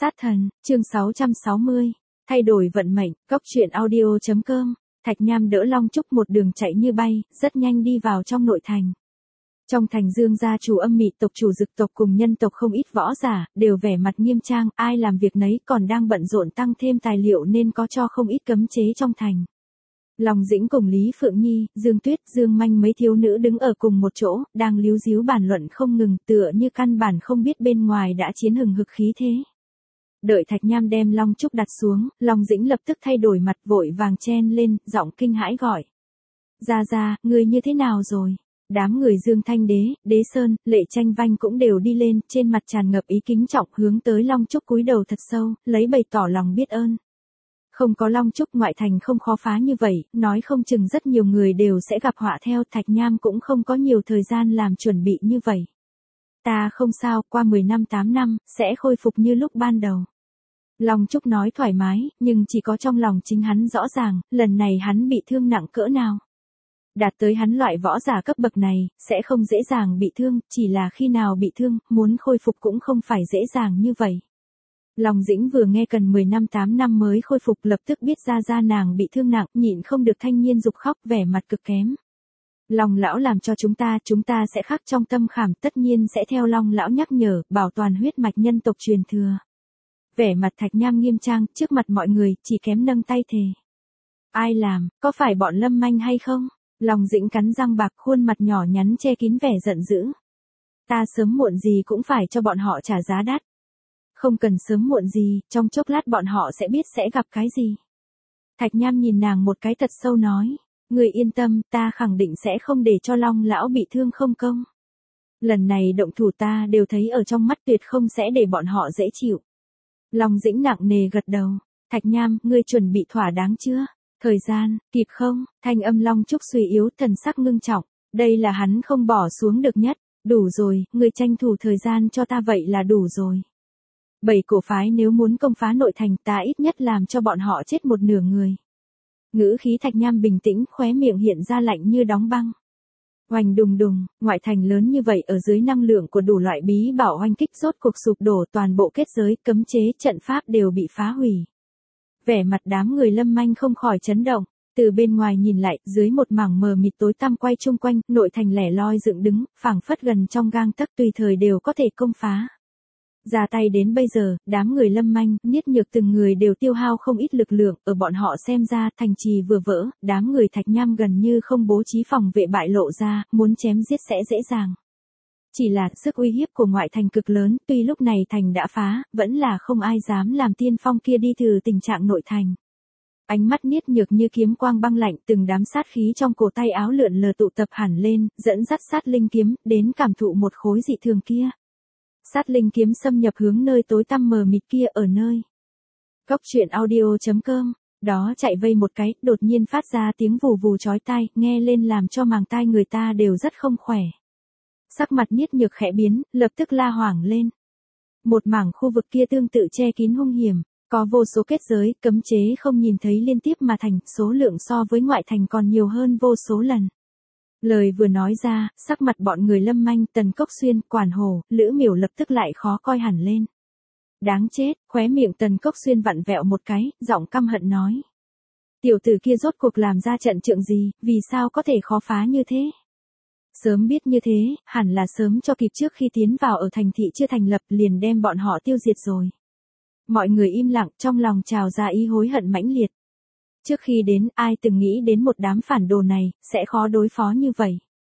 Sát thần, chương 660. Thay đổi vận mệnh, Cốc truyện audio.com. Thạch Nham đỡ Long Trúc một đường chạy như bay, rất nhanh đi vào trong nội thành. Trong thành Dương gia chủ Âm Mị tộc, chủ Dực tộc cùng nhân tộc không ít võ giả, đều vẻ mặt nghiêm trang, ai làm việc nấy, còn đang bận rộn tăng thêm tài liệu nên có cho không ít cấm chế trong thành. Long Dĩnh cùng Lý Phượng Nhi, Dương Tuyết, Dương Manh mấy thiếu nữ đứng ở cùng một chỗ, đang líu díu bàn luận không ngừng, tựa như căn bản không biết bên ngoài đã chiến hừng hực khí thế. Đợi Thạch Nham đem Long Trúc đặt xuống, Long Dĩnh lập tức thay đổi mặt, vội vàng chen lên, giọng kinh hãi gọi. Ra, người như thế nào rồi? Đám người Dương Thanh Đế, Đế Sơn, Lệ Tranh Vanh cũng đều đi lên, trên mặt tràn ngập ý kính trọng, hướng tới Long Trúc cúi đầu thật sâu, lấy bày tỏ lòng biết ơn. Không có Long Trúc ngoại thành không khó phá như vậy, nói không chừng rất nhiều người đều sẽ gặp họa theo. Thạch Nham cũng không có nhiều thời gian làm chuẩn bị như vậy. Ta không sao, qua 10 năm 8 năm, sẽ khôi phục như lúc ban đầu. Long Trúc nói thoải mái, nhưng chỉ có trong lòng chính hắn rõ ràng, lần này hắn bị thương nặng cỡ nào. Đạt tới hắn loại võ giả cấp bậc này, sẽ không dễ dàng bị thương, chỉ là khi nào bị thương, muốn khôi phục cũng không phải dễ dàng như vậy. Long Dĩnh vừa nghe cần 10 năm 8 năm mới khôi phục, lập tức biết ra nàng bị thương nặng, nhịn không được thanh nhiên dục khóc, vẻ mặt cực kém. Long lão làm cho chúng ta sẽ khắc trong tâm khảm, tất nhiên sẽ theo Long lão nhắc nhở, bảo toàn huyết mạch nhân tộc truyền thừa. Vẻ mặt Thạch Nham nghiêm trang, trước mặt mọi người, chỉ kém nâng tay thề. Ai làm, có phải bọn Lâm Manh hay không? Long Dĩnh cắn răng bạc, khuôn mặt nhỏ nhắn che kín vẻ giận dữ. Ta sớm muộn gì cũng phải cho bọn họ trả giá đắt. Không cần sớm muộn gì, trong chốc lát bọn họ sẽ biết sẽ gặp cái gì. Thạch Nham nhìn nàng một cái thật sâu nói. Người yên tâm, ta khẳng định sẽ không để cho Long lão bị thương không công. Lần này động thủ ta đều thấy ở trong mắt, tuyệt không sẽ để bọn họ dễ chịu. Long Dĩnh nặng nề gật đầu. Thạch Nham, ngươi chuẩn bị thỏa đáng chưa? Thời gian, kịp không? Thanh âm Long Trúc suy yếu, thần sắc ngưng trọng. Đây là hắn không bỏ xuống được nhất. Đủ rồi, ngươi tranh thủ thời gian cho ta vậy là đủ rồi. 7 cổ phái nếu muốn công phá nội thành, ta ít nhất làm cho bọn họ chết một nửa người. Ngữ khí Thạch Nham bình tĩnh, khóe miệng hiện ra lạnh như đóng băng. Oanh đùng đùng, ngoại thành lớn như vậy, ở dưới năng lượng của đủ loại bí bảo oanh kích rốt cuộc sụp đổ, toàn bộ kết giới, cấm chế, trận pháp đều bị phá hủy. Vẻ mặt đám người Lâm Manh không khỏi chấn động, từ bên ngoài nhìn lại, dưới một mảng mờ mịt tối tăm quay chung quanh, nội thành lẻ loi dựng đứng, phảng phất gần trong gang tấc, tùy thời đều có thể công phá. Ra tay đến bây giờ, đám người Lâm Manh, Niết Nhược từng người đều tiêu hao không ít lực lượng, ở bọn họ xem ra, thành trì vừa vỡ, đám người Thạch Nham gần như không bố trí phòng vệ bại lộ ra, muốn chém giết sẽ dễ dàng. Chỉ là, sức uy hiếp của ngoại thành cực lớn, tuy lúc này thành đã phá, vẫn là không ai dám làm tiên phong kia đi thử tình trạng nội thành. Ánh mắt Niết Nhược như kiếm quang băng lạnh, từng đám sát khí trong cổ tay áo lượn lờ tụ tập hẳn lên, dẫn dắt sát linh kiếm, đến cảm thụ một khối dị thường kia. Sát linh kiếm xâm nhập hướng nơi tối tăm mờ mịt kia, ở nơi Cốc truyện audio.com. Đó chạy vây một cái, đột nhiên phát ra tiếng vù vù chói tai, nghe lên làm cho màng tai người ta đều rất không khỏe. Sắc mặt Niết Nhược khẽ biến, lập tức la hoảng lên. Một mảng khu vực kia tương tự che kín hung hiểm, có vô số kết giới, cấm chế không nhìn thấy liên tiếp mà thành, số lượng so với ngoại thành còn nhiều hơn vô số lần. Lời vừa nói ra, sắc mặt bọn người Lâm Manh, Tần Cốc Xuyên, Quản Hổ, Lữ Miểu lập tức lại khó coi hẳn lên. Đáng chết, khóe miệng Tần Cốc Xuyên vặn vẹo một cái, giọng căm hận nói. Tiểu tử kia rốt cuộc làm ra trận trượng gì, vì sao có thể khó phá như thế? Sớm biết như thế, hẳn là sớm cho kịp, trước khi tiến vào ở thành thị chưa thành lập, liền đem bọn họ tiêu diệt rồi. Mọi người im lặng, trong lòng trào ra ý hối hận mãnh liệt. Trước khi đến, ai từng nghĩ đến một đám phản đồ này, sẽ khó đối phó như vậy.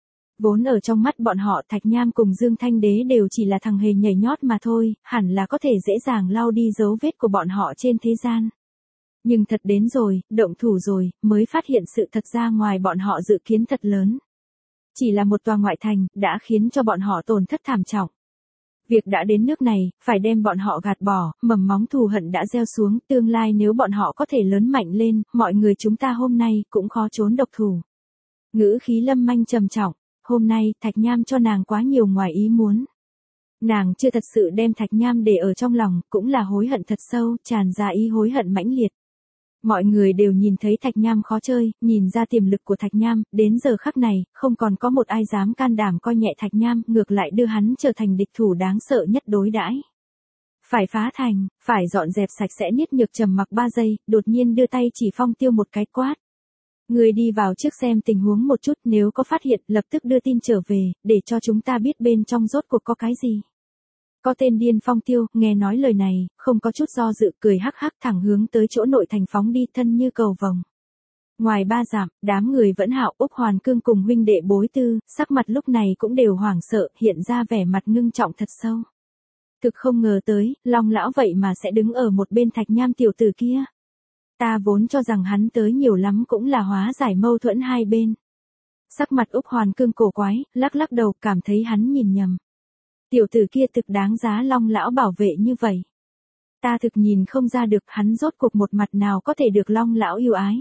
Vốn ở trong mắt bọn họ, Thạch Nham cùng Dương Thanh Đế đều chỉ là thằng hề nhảy nhót mà thôi, hẳn là có thể dễ dàng lau đi dấu vết của bọn họ trên thế gian. Nhưng thật đến rồi, động thủ rồi, mới phát hiện sự thật ra ngoài bọn họ dự kiến thật lớn. Chỉ là một tòa ngoại thành, đã khiến cho bọn họ tổn thất thảm trọng. Việc đã đến nước này, phải đem bọn họ gạt bỏ, mầm móng thù hận đã gieo xuống, tương lai nếu bọn họ có thể lớn mạnh lên, mọi người chúng ta hôm nay cũng khó trốn độc thủ. Ngữ khí Lâm Manh trầm trọng, hôm nay, Thạch Nham cho nàng quá nhiều ngoài ý muốn. Nàng chưa thật sự đem Thạch Nham để ở trong lòng, cũng là hối hận thật sâu, tràn ra ý hối hận mãnh liệt. Mọi người đều nhìn thấy Thạch Nham khó chơi, nhìn ra tiềm lực của Thạch Nham, đến giờ khắc này, không còn có một ai dám can đảm coi nhẹ Thạch Nham, ngược lại đưa hắn trở thành địch thủ đáng sợ nhất đối đãi. Phải phá thành, phải dọn dẹp sạch sẽ. Niết Nhược trầm mặc 3 giây, đột nhiên đưa tay chỉ Phong Tiêu một cái quát. Người đi vào trước xem tình huống một chút, nếu có phát hiện lập tức đưa tin trở về, để cho chúng ta biết bên trong rốt cuộc có cái gì. Có tên điên. Phong Tiêu, nghe nói lời này, không có chút do dự, cười hắc hắc thẳng hướng tới chỗ nội thành phóng đi, thân như cầu vồng. Ngoài 3 dặm, đám người Vẫn Hạo, Úc Hoàn Cương cùng huynh đệ Bối Tư, sắc mặt lúc này cũng đều hoảng sợ, hiện ra vẻ mặt ngưng trọng thật sâu. Thực không ngờ tới, Long lão vậy mà sẽ đứng ở một bên Thạch Nham tiểu tử kia. Ta vốn cho rằng hắn tới nhiều lắm cũng là hóa giải mâu thuẫn hai bên. Sắc mặt Úc Hoàn Cương cổ quái, lắc lắc đầu, cảm thấy hắn nhìn nhầm. Tiểu tử kia thực đáng giá Long lão bảo vệ như vậy. Ta thực nhìn không ra được hắn rốt cuộc một mặt nào có thể được Long lão yêu ái.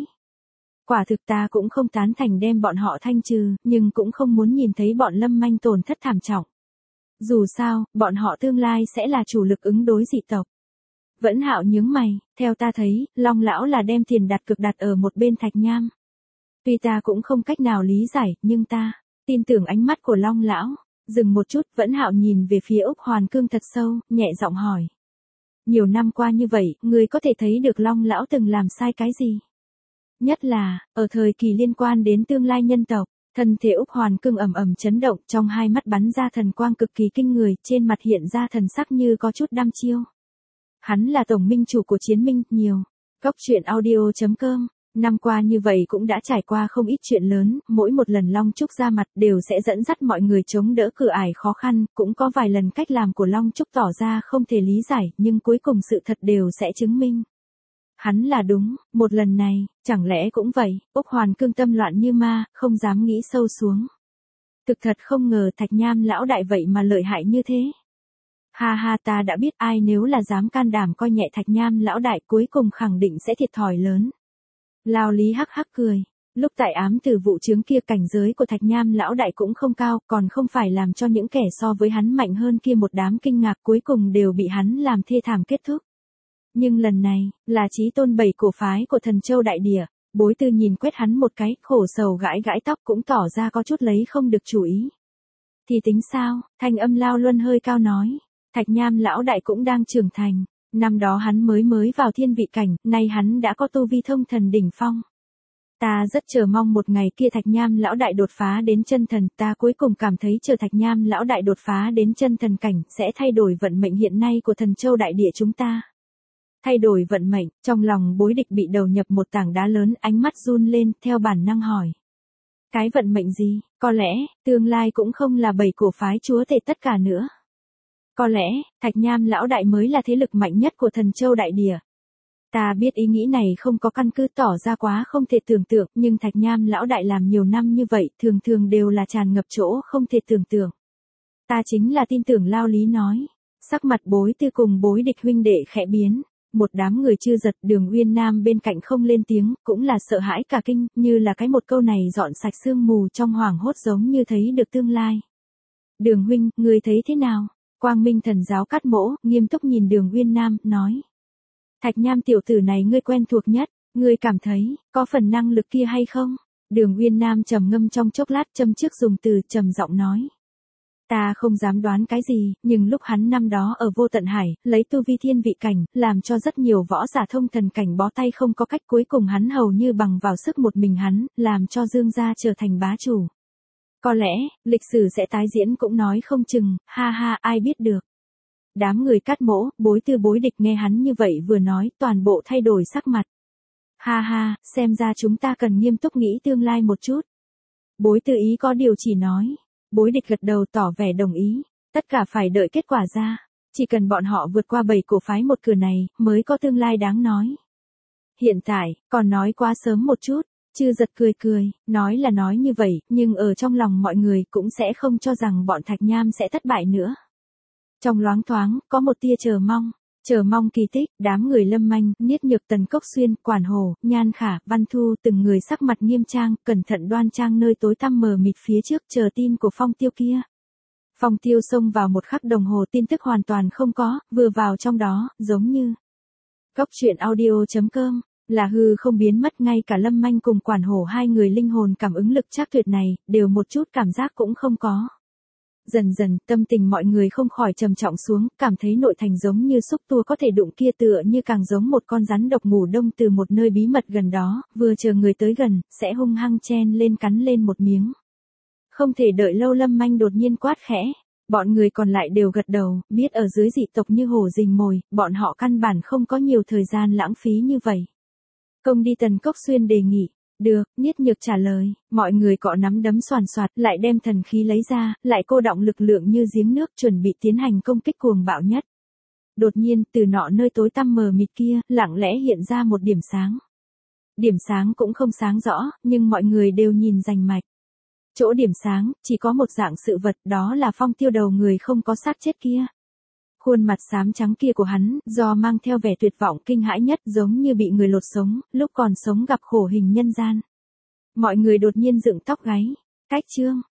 Quả thực ta cũng không tán thành đem bọn họ thanh trừ, nhưng cũng không muốn nhìn thấy bọn Lâm Manh tổn thất thảm trọng. Dù sao, bọn họ tương lai sẽ là chủ lực ứng đối dị tộc. Vẫn Hạo nhướng mày, theo ta thấy, Long lão là đem tiền đặt cược đặt ở một bên Thạch Nham. Tuy ta cũng không cách nào lý giải, nhưng ta tin tưởng ánh mắt của Long lão. Dừng một chút, Vẫn Hạo nhìn về phía Úc Hoàn Cương thật sâu, nhẹ giọng hỏi. Nhiều năm qua như vậy, ngươi có thể thấy được Long lão từng làm sai cái gì? Nhất là, ở thời kỳ liên quan đến tương lai nhân tộc, thân thể Úc Hoàn Cương ầm ầm chấn động, trong hai mắt bắn ra thần quang cực kỳ kinh người, trên mặt hiện ra thần sắc như có chút đăm chiêu. Hắn là tổng minh chủ của Chiến Minh, nhiều. Góc truyện audio.com. Năm qua như vậy cũng đã trải qua không ít chuyện lớn, mỗi một lần Long Trúc ra mặt đều sẽ dẫn dắt mọi người chống đỡ cửa ải khó khăn, cũng có vài lần cách làm của Long Trúc tỏ ra không thể lý giải, nhưng cuối cùng sự thật đều sẽ chứng minh. Hắn là đúng, một lần này, chẳng lẽ cũng vậy. Úc Hoàn Cương tâm loạn như ma, không dám nghĩ sâu xuống. Thực thật không ngờ Thạch Nham lão đại vậy mà lợi hại như thế. Ha ha, ta đã biết ai nếu là dám can đảm coi nhẹ Thạch Nham lão đại cuối cùng khẳng định sẽ thiệt thòi lớn. Lao Lý hắc hắc cười. Lúc tại ám tử vụ chướng kia cảnh giới của Thạch Nham lão đại cũng không cao, còn không phải làm cho những kẻ so với hắn mạnh hơn kia một đám kinh ngạc, cuối cùng đều bị hắn làm thê thảm kết thúc. Nhưng lần này, là chí tôn 7 cổ phái của Thần Châu Đại Địa. Bối Tư nhìn quét hắn một cái, khổ sầu gãi gãi tóc, cũng tỏ ra có chút lấy không được chủ ý. Thì tính sao? Thanh âm Lao Luân hơi cao nói. Thạch Nham lão đại cũng đang trưởng thành. Năm đó hắn mới vào thiên vị cảnh, nay hắn đã có tu vi thông thần đỉnh phong. Ta rất chờ mong một ngày kia Thạch Nham lão đại đột phá đến chân thần, ta cuối cùng cảm thấy chờ Thạch Nham lão đại đột phá đến chân thần cảnh sẽ thay đổi vận mệnh hiện nay của Thần Châu Đại Địa chúng ta. Thay đổi vận mệnh, trong lòng Bối Địch bị đầu nhập một tảng đá lớn, ánh mắt run lên, theo bản năng hỏi. Cái vận mệnh gì? Có lẽ, tương lai cũng không là 7 cổ phái chúa tể tất cả nữa. Có lẽ, Thạch Nham lão đại mới là thế lực mạnh nhất của Thần Châu Đại Địa. Ta biết ý nghĩ này không có căn cứ, tỏ ra quá không thể tưởng tượng, nhưng Thạch Nham lão đại làm nhiều năm như vậy, thường thường đều là tràn ngập chỗ không thể tưởng tượng. Ta chính là tin tưởng. Lao Lý nói. Sắc mặt Bối Tư cùng Bối Địch huynh đệ khẽ biến. Một đám người chư giật. Đường Uyên Nam bên cạnh không lên tiếng, cũng là sợ hãi cả kinh, như là cái một câu này dọn sạch sương mù trong hoảng hốt, giống như thấy được tương lai. Đường huynh, người thấy thế nào? Quang Minh Thần Giáo Cát Mỗ, nghiêm túc nhìn Đường Uyên Nam, nói. Thạch Nham tiểu tử này ngươi quen thuộc nhất, ngươi cảm thấy, có phần năng lực kia hay không? Đường Uyên Nam trầm ngâm trong chốc lát, châm trước dùng từ, trầm giọng nói. Ta không dám đoán cái gì, nhưng lúc hắn năm đó ở Vô Tận Hải, lấy tu vi thiên vị cảnh, làm cho rất nhiều võ giả thông thần cảnh bó tay không có cách, cuối cùng hắn hầu như bằng vào sức một mình hắn, làm cho Dương gia trở thành bá chủ. Có lẽ, lịch sử sẽ tái diễn cũng nói không chừng, ha ha, ai biết được. Đám người Cát Mỗ, Bối Tư Bối Địch nghe hắn như vậy vừa nói, toàn bộ thay đổi sắc mặt. Ha ha, xem ra chúng ta cần nghiêm túc nghĩ tương lai một chút. Bối Tư ý có điều chỉ nói. Bối Địch gật đầu tỏ vẻ đồng ý. Tất cả phải đợi kết quả ra. Chỉ cần bọn họ vượt qua 7 cổ phái một cửa này, mới có tương lai đáng nói. Hiện tại, còn nói quá sớm một chút. Chư giật cười cười, nói là nói như vậy, nhưng ở trong lòng mọi người cũng sẽ không cho rằng bọn Thạch Nham sẽ thất bại nữa. Trong loáng thoáng, có một tia chờ mong kỳ tích. Đám người Lâm Manh, Niết Nhược, Tần Cốc Xuyên, Quản Hổ, Nhan Khả, Văn Thu, từng người sắc mặt nghiêm trang, cẩn thận đoan trang nơi tối tăm mờ mịt phía trước, chờ tin của Phong Tiêu kia. Phong Tiêu xông vào một khắc đồng hồ, tin tức hoàn toàn không có, vừa vào trong đó, giống như. Góc truyện audio.com. Là hư không biến mất, ngay cả Lâm Manh cùng Quản Hổ hai người linh hồn cảm ứng lực trác tuyệt này, đều một chút cảm giác cũng không có. Dần dần, tâm tình mọi người không khỏi trầm trọng xuống, cảm thấy nội thành giống như xúc tua có thể đụng kia tựa như càng giống một con rắn độc ngủ đông từ một nơi bí mật gần đó, vừa chờ người tới gần, sẽ hung hăng chen lên cắn lên một miếng. Không thể đợi lâu Lâm Manh đột nhiên quát khẽ. Bọn người còn lại đều gật đầu, biết ở dưới dị tộc như hổ rình mồi, bọn họ căn bản không có nhiều thời gian lãng phí như vậy. Công đi Tần Cốc Xuyên đề nghị. Được, Niết Nhược trả lời, mọi người cọ nắm đấm xoàn xoạt, lại đem thần khí lấy ra, lại cô đọng lực lượng như giếng nước chuẩn bị tiến hành công kích cuồng bạo nhất. Đột nhiên, từ nọ nơi tối tăm mờ mịt kia, lặng lẽ hiện ra một điểm sáng. Điểm sáng cũng không sáng rõ, nhưng mọi người đều nhìn rành mạch. Chỗ điểm sáng, chỉ có một dạng sự vật, đó là Phong Tiêu đầu người không có xác chết kia. Khuôn mặt xám trắng kia của hắn, do mang theo vẻ tuyệt vọng kinh hãi nhất giống như bị người lột sống, lúc còn sống gặp khổ hình nhân gian. Mọi người đột nhiên dựng tóc gáy. Cách chương.